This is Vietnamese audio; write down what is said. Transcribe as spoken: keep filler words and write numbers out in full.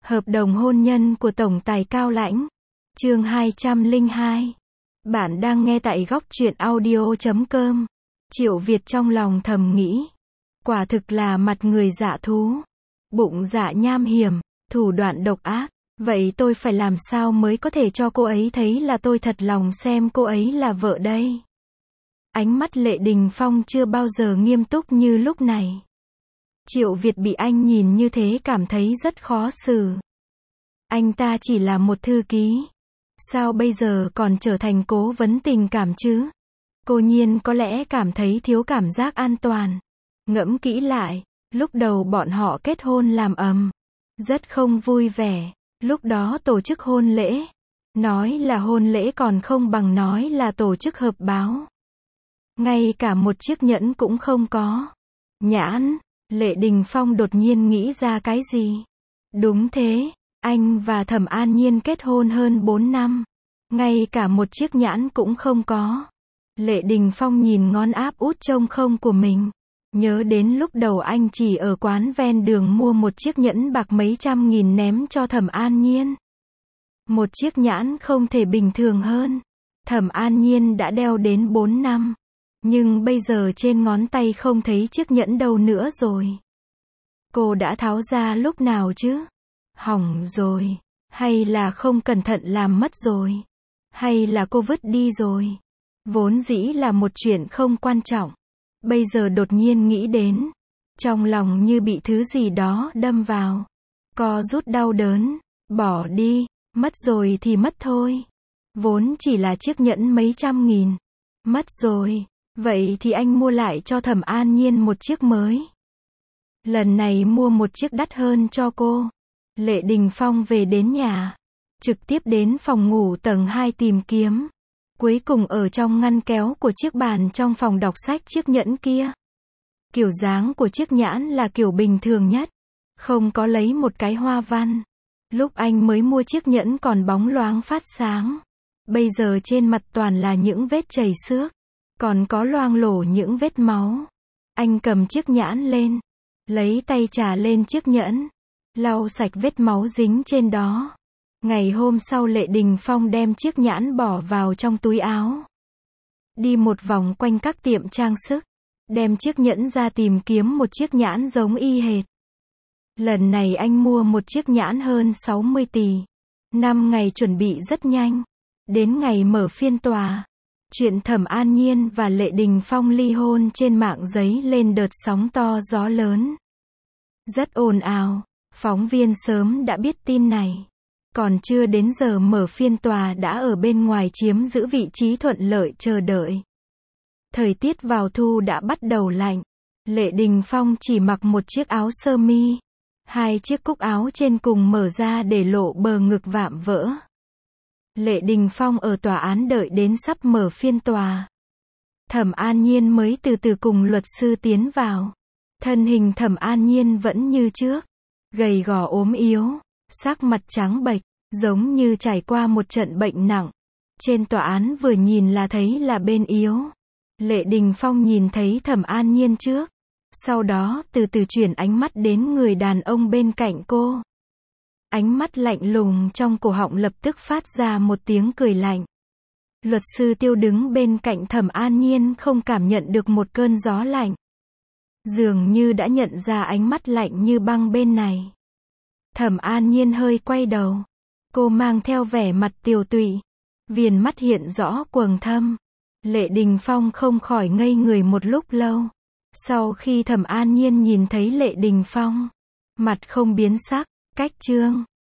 Hợp đồng hôn nhân của Tổng tài Cao Lãnh. Chương hai trăm lẻ hai. Bạn đang nghe tại góc truyện audio chấm com. Triệu Việt trong lòng thầm nghĩ. Quả thực là mặt người dạ thú. Bụng dạ nham hiểm, thủ đoạn độc ác. Vậy tôi phải làm sao mới có thể cho cô ấy thấy là tôi thật lòng xem cô ấy là vợ đây? Ánh mắt Lệ Đình Phong chưa bao giờ nghiêm túc như lúc này. Triệu Việt bị anh nhìn như thế cảm thấy rất khó xử. Anh ta chỉ là một thư ký. Sao bây giờ còn trở thành cố vấn tình cảm chứ? Cô Nhiên có lẽ cảm thấy thiếu cảm giác an toàn. Ngẫm kỹ lại, lúc đầu bọn họ kết hôn làm ầm. Rất không vui vẻ. Lúc đó tổ chức hôn lễ. Nói là hôn lễ còn không bằng nói là tổ chức họp báo. Ngay cả một chiếc nhẫn cũng không có. Nhãn, Lệ Đình Phong đột nhiên nghĩ ra cái gì? Đúng thế, anh và Thẩm An Nhiên kết hôn hơn bốn năm. Ngay cả một chiếc nhãn cũng không có. Lệ Đình Phong nhìn ngón áp út trông không của mình. Nhớ đến lúc đầu anh chỉ ở quán ven đường mua một chiếc nhẫn bạc mấy trăm nghìn ném cho Thẩm An Nhiên. Một chiếc nhãn không thể bình thường hơn. Thẩm An Nhiên đã đeo đến bốn năm. Nhưng bây giờ trên ngón tay không thấy chiếc nhẫn đâu nữa rồi. Cô đã tháo ra lúc nào chứ? Hỏng rồi. Hay là không cẩn thận làm mất rồi? Hay là cô vứt đi rồi? Vốn dĩ là một chuyện không quan trọng. Bây giờ đột nhiên nghĩ đến. Trong lòng như bị thứ gì đó đâm vào. Co rút đau đớn. Bỏ đi. Mất rồi thì mất thôi. Vốn chỉ là chiếc nhẫn mấy trăm nghìn. Mất rồi. Vậy thì anh mua lại cho Thẩm An Nhiên một chiếc mới. Lần này mua một chiếc đắt hơn cho cô. Lệ Đình Phong về đến nhà. Trực tiếp đến phòng ngủ tầng hai tìm kiếm. Cuối cùng ở trong ngăn kéo của chiếc bàn trong phòng đọc sách chiếc nhẫn kia. Kiểu dáng của chiếc nhẫn là kiểu bình thường nhất. Không có lấy một cái hoa văn. Lúc anh mới mua chiếc nhẫn còn bóng loáng phát sáng. Bây giờ trên mặt toàn là những vết chảy xước. Còn có loang lổ những vết máu. Anh cầm chiếc nhẫn lên. Lấy tay chà lên chiếc nhẫn. Lau sạch vết máu dính trên đó. Ngày hôm sau Lệ Đình Phong đem chiếc nhẫn bỏ vào trong túi áo. Đi một vòng quanh các tiệm trang sức. Đem chiếc nhẫn ra tìm kiếm một chiếc nhẫn giống y hệt. Lần này anh mua một chiếc nhẫn hơn sáu mươi tỷ. Năm ngày chuẩn bị rất nhanh. Đến ngày mở phiên tòa. Chuyện Thẩm An Nhiên và Lệ Đình Phong ly hôn trên mạng giấy lên đợt sóng to gió lớn. Rất ồn ào. Phóng viên sớm đã biết tin này. Còn chưa đến giờ mở phiên tòa đã ở bên ngoài chiếm giữ vị trí thuận lợi chờ đợi. Thời tiết vào thu đã bắt đầu lạnh. Lệ Đình Phong chỉ mặc một chiếc áo sơ mi. Hai chiếc cúc áo trên cùng mở ra để lộ bờ ngực vạm vỡ. Lệ Đình Phong ở tòa án đợi đến sắp mở phiên tòa. Thẩm An Nhiên mới từ từ cùng luật sư tiến vào. Thân hình Thẩm An Nhiên vẫn như trước. Gầy gò ốm yếu. Sắc mặt trắng bệch. Giống như trải qua một trận bệnh nặng. Trên tòa án vừa nhìn là thấy là bên yếu. Lệ Đình Phong nhìn thấy Thẩm An Nhiên trước. Sau đó từ từ chuyển ánh mắt đến người đàn ông bên cạnh cô. Ánh mắt lạnh lùng trong cổ họng lập tức phát ra một tiếng cười lạnh. Luật sư Tiêu đứng bên cạnh Thẩm An Nhiên không cảm nhận được một cơn gió lạnh. Dường như đã nhận ra ánh mắt lạnh như băng bên này. Thẩm An Nhiên hơi quay đầu. Cô mang theo vẻ mặt tiều tụy. Viền mắt hiện rõ quầng thâm. Lệ Đình Phong không khỏi ngây người một lúc lâu. Sau khi Thẩm An Nhiên nhìn thấy Lệ Đình Phong. Mặt không biến sắc. Cách chương.